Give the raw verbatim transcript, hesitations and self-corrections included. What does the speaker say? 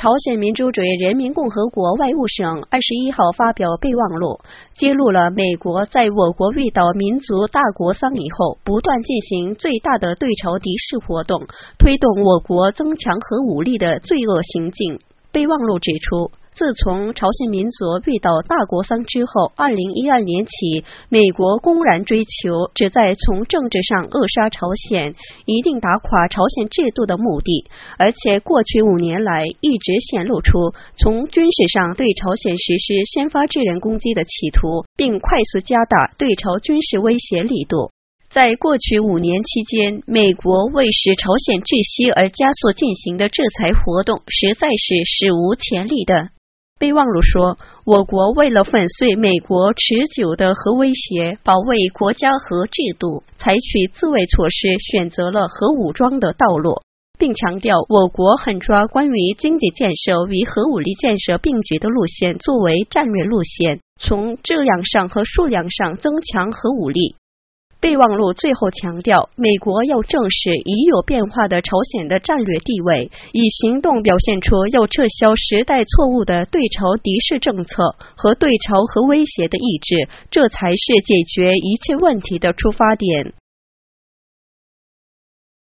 朝鲜民主主义人民共和国外务省二十一号发表备忘录，揭露了美国在我国遇到民族大国丧以后，不断进行最大的对朝敌视活动，推动我国增强核武力的罪恶行径。备忘录指出，自从朝鲜民族遇到大国丧之后，二零一二年起，美国公然追求旨在从政治上扼杀朝鲜，一定打垮朝鲜制度的目的，而且过去五年来一直显露出从军事上对朝鲜实施先发制人攻击的企图，并快速加大对朝军事威胁力度。在过去五年期间，美国为使朝鲜窒息而加速进行的制裁活动实在是史无前例的。备忘录说，我国为了粉碎美国持久的核威胁，保卫国家和制度，采取自卫措施，选择了核武装的道路，并强调我国狠抓关于经济建设与核武力建设并举的路线作为战略路线，从质量上和数量上增强核武力。备忘录最后强调，美国要正视已有变化的朝鲜的战略地位，以行动表现出要撤销时代错误的对朝敌视政策和对朝核威胁的意志，这才是解决一切问题的出发点。